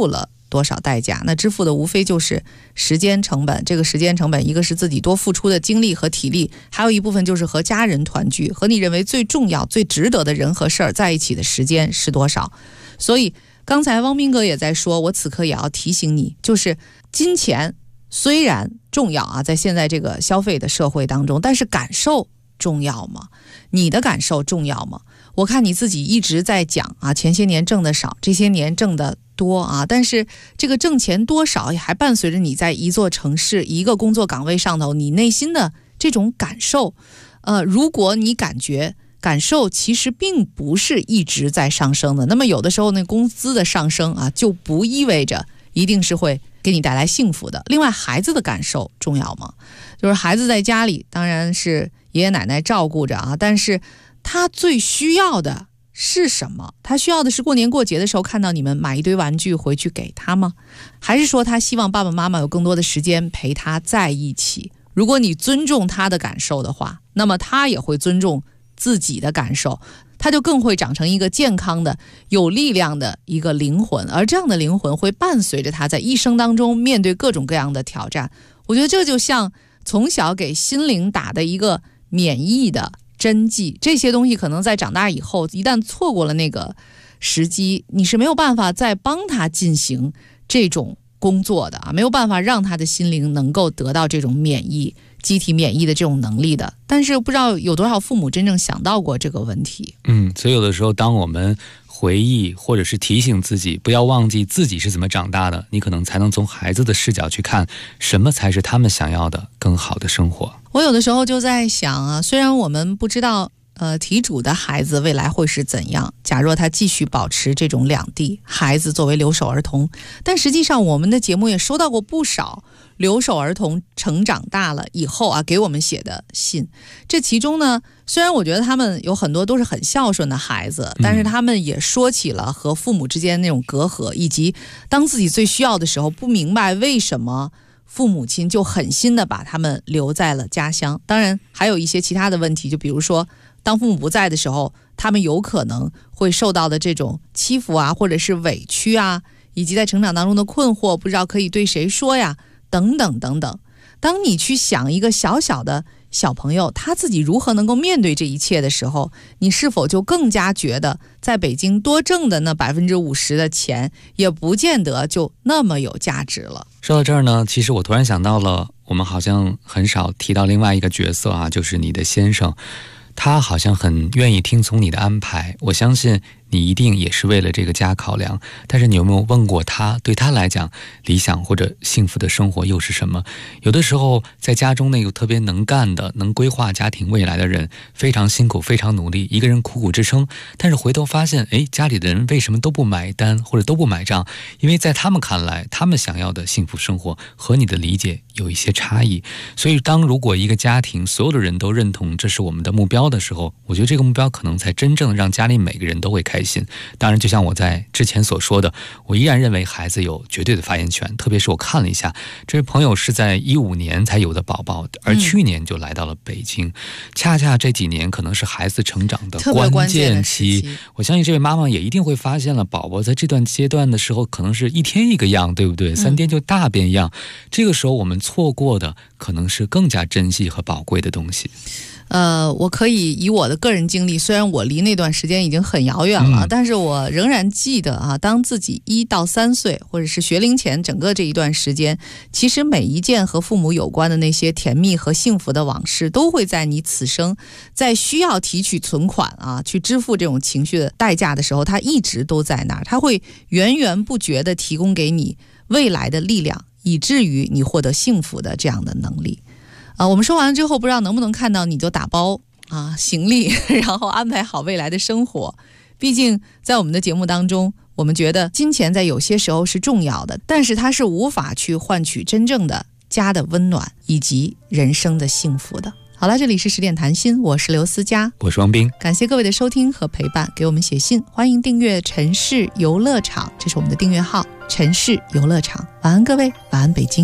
多少代价。那支付的无非就是时间成本，这个时间成本一个是自己多付出的精力和体力，还有一部分就是和家人团聚，和你认为最重要最值得的人和事儿在一起的时间是多少。所以刚才汪斌哥也在说，我此刻也要提醒你，就是金钱虽然重要啊，在现在这个消费的社会当中，但是感受重要吗？你的感受重要吗？我看你自己一直在讲啊，前些年挣的少，这些年挣的多啊，但是这个挣钱多少还伴随着你在一座城市一个工作岗位上头你内心的这种感受。如果你感受其实并不是一直在上升的，那么有的时候那工资的上升啊，就不意味着一定是会给你带来幸福的。另外，孩子的感受重要吗？就是孩子在家里当然是爷爷奶奶照顾着啊，但是他最需要的是什么？他需要的是过年过节的时候看到你们买一堆玩具回去给他吗？还是说他希望爸爸妈妈有更多的时间陪他在一起？如果你尊重他的感受的话，那么他也会尊重自己的感受，他就更会长成一个健康的有力量的一个灵魂，而这样的灵魂会伴随着他在一生当中面对各种各样的挑战。我觉得这就像从小给心灵打的一个免疫的针剂，这些东西可能在长大以后一旦错过了那个时机，你是没有办法再帮他进行这种工作的啊，没有办法让他的心灵能够得到这种免疫机体免疫的这种能力的。但是不知道有多少父母真正想到过这个问题。 所以有的时候当我们回忆或者是提醒自己不要忘记自己是怎么长大的，你可能才能从孩子的视角去看什么才是他们想要的更好的生活。 我有的时候就在想啊，虽然我们不知道题主的孩子未来会是怎样，假若他继续保持这种两地孩子作为留守儿童，但实际上我们的节目也收到过不少留守儿童成长大了以后啊给我们写的信。这其中呢，虽然我觉得他们有很多都是很孝顺的孩子，但是他们也说起了和父母之间那种隔阂，以及当自己最需要的时候不明白为什么父母亲就狠心的把他们留在了家乡。当然还有一些其他的问题，就比如说当父母不在的时候，他们有可能会受到的这种欺负啊，或者是委屈啊，以及在成长当中的困惑，不知道可以对谁说呀，等等等等。当你去想一个小小的小朋友他自己如何能够面对这一切的时候，你是否就更加觉得在北京多挣的那50%的钱也不见得就那么有价值了。 说到这儿呢，其实我突然想到了，我们好像很少提到另外一个角色啊，就是你的先生。他好像很愿意听从你的安排，我相信你一定也是为了这个家考量，但是你有没有问过他，对他来讲理想或者幸福的生活又是什么？有的时候在家中那个特别能干的能规划家庭未来的人非常辛苦非常努力，一个人苦苦支撑，但是回头发现家里的人为什么都不买单或者都不买账？因为在他们看来，他们想要的幸福生活和你的理解有一些差异。所以如果一个家庭所有的人都认同这是我们的目标的时候，我觉得这个目标可能才真正让家里每个人都会开心。当然就像我在之前所说的，我依然认为孩子有绝对的发言权，特别是我看了一下，这位朋友是在15年才有的宝宝，而去年就来到了北京，恰恰这几年可能是孩子成长的关键期。我相信这位妈妈也一定会发现了，宝宝在这段阶段的时候可能是一天一个样，对不对？3天就大变样，这个时候我们错过的可能是更加珍惜和宝贵的东西。 我可以以我的个人经历，虽然我离那段时间已经很遥远了，但是我仍然记得啊，当自己1到3岁，或者是学龄前整个这一段时间，其实每一件和父母有关的那些甜蜜和幸福的往事，都会在你此生在需要提取存款啊，去支付这种情绪的代价的时候，它一直都在那儿，它会源源不绝地提供给你未来的力量，以至于你获得幸福的这样的能力。我们说完了之后，不知道能不能看到你就打包行李，然后安排好未来的生活。毕竟在我们的节目当中，我们觉得金钱在有些时候是重要的，但是它是无法去换取真正的家的温暖以及人生的幸福的。好了，这里是10点谈心，我是刘思佳， 我是王斌， 感谢各位的收听和陪伴，给我们写信，欢迎订阅城市游乐场，这是我们的订阅号，城市游乐场。晚安各位，晚安北京。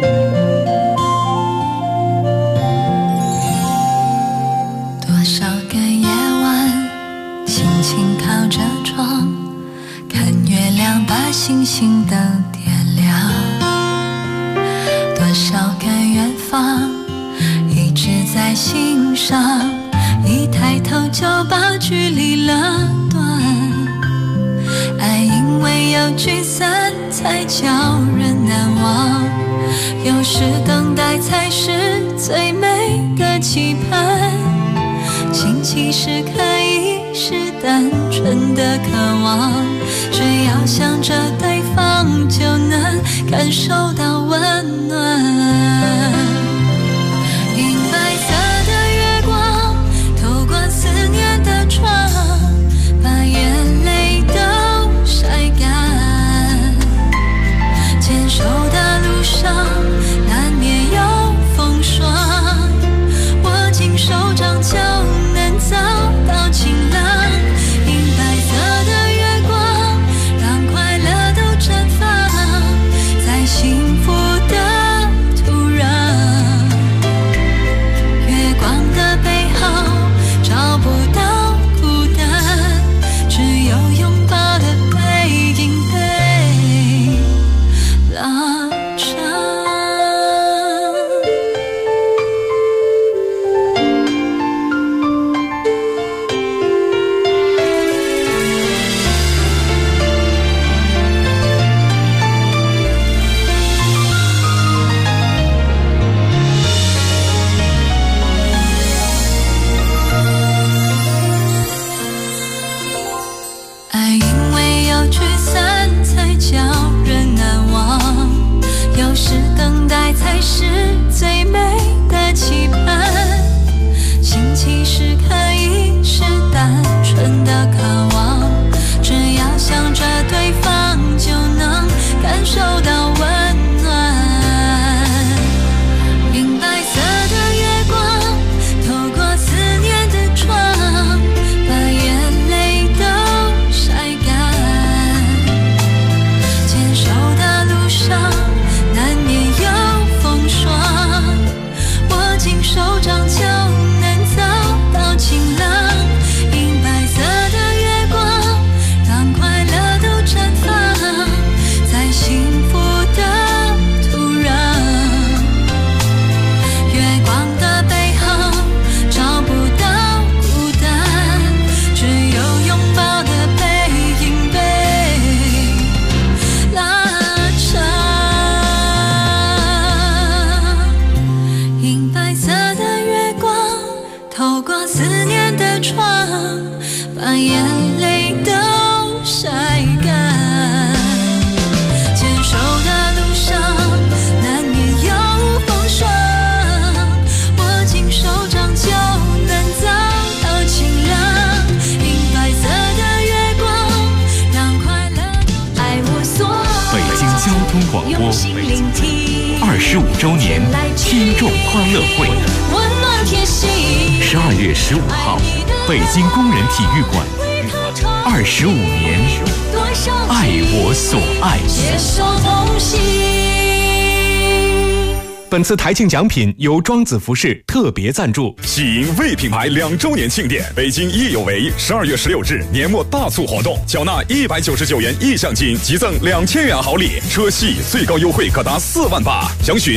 多少望，一抬头就把距离拉断。爱因为要聚散才叫人难忘，有时等待才是最美的期盼。情其实可以是单纯的渴望，只要想着对方就能感受到温暖。银白色的月光透过思念的窗，把眼泪都晒干。牵手的路上难免有风霜，握紧手掌就能找到晴朗。银白色的月光让快乐都绽放在幸福的土壤。月光的背后找不到孤单，只有拥抱的背影被拉长。爱因为要聚散才叫人难忘，有时等待才是最美的期盼。情其实可以是单纯的渴望，只要想着对方就能感受到温暖。银白色的月光透过思念的窗，把眼泪都晒干。牵手的路上难免有风霜，握紧手掌就能找到晴朗。银白色的月光让快乐都绽放在幸福的土壤。月光的背后找不到孤单，只有拥抱的背影被拉长。银白色的月光透过思念的窗，把眼泪都晒干。牵手的路上难免有风霜，握紧手掌就能找到晴朗。银白色的月光让快乐爱无所谓。 北京交通广播25周年听众欢乐会， 温暖贴心 12月15号，北京工人体育馆，25年，爱我所爱。 携手同行。 本次台庆奖品由庄子服饰特别赞助。 喜迎魏品牌2周年庆典，北京益有为12月16日年末大促活动，缴纳199元意向金，即赠2000元好礼，车系最高优惠可达4万8，详询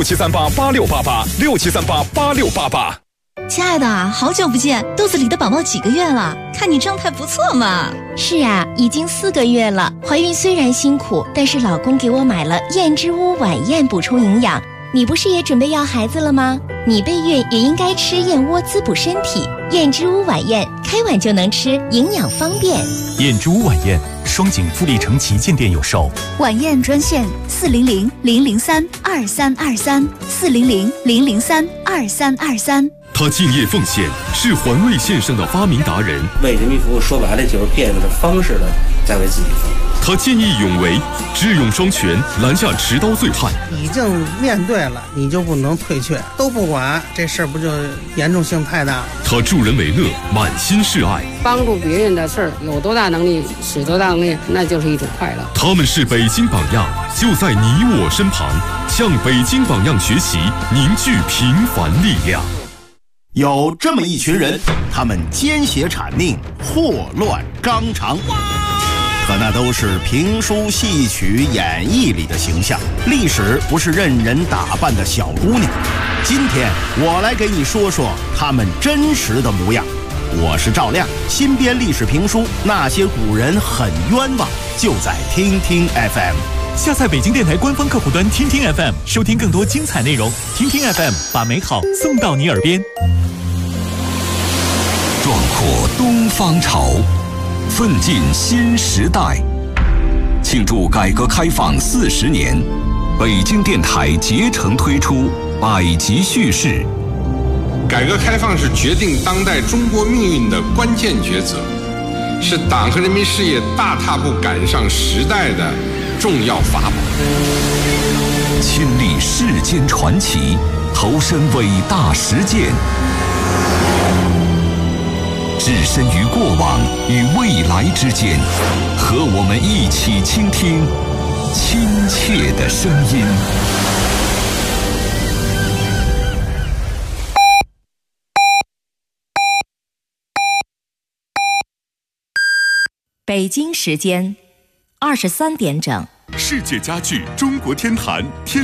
67388688，67388688。 亲爱的，好久不见，肚子里的宝宝几个月了？看你状态不错嘛。 是啊，已经4个月了。怀孕虽然辛苦，但是老公给我买了燕之屋晚宴补充营养。你不是也准备要孩子了吗？你备孕也应该吃燕窝滋补身体。燕之屋晚宴，开碗就能吃，营养方便。 燕之屋晚宴，双井富力城旗舰店有售。 晚宴专线400-003-2323，400-003-2323。 他敬业奉献，是环卫线上的发明达人。 为人民服务，说白了就是变着方式的在为自己服务。 他见义勇为，智勇双全，拦下持刀醉汉。 已经面对了，你就不能退却，都不管，这事儿不就严重性太大了？ 他助人为乐，满心是爱。 帮助别人的事儿，有多大能力使多大能力，那就是一种快乐。 他们是北京榜样，就在你我身旁，向北京榜样学习，凝聚平凡力量。 有这么一群人，他们奸邪谄佞，祸乱纲常， 可那都是评书、戏曲、演绎里的形象。历史不是任人打扮的小姑娘。今天我来给你说说她们真实的模样。我是赵亮，新编历史评书《那些古人很冤枉》，就在听听 FM。 下载北京电台官方客户端听听 FM， 收听更多精彩内容。听听 FM， 把美好送到你耳边。 壮阔东方潮，奋进新时代。庆祝改革开放40年，北京电台竭诚推出百集叙事。 改革开放是决定当代中国命运的关键抉择，是党和人民事业大踏步赶上时代的重要法宝。 亲历世间传奇，投身伟大实践，置身于过往与未来之间，和我们一起倾听亲切的声音。 北京时间23点整。 世界家具中国天坛天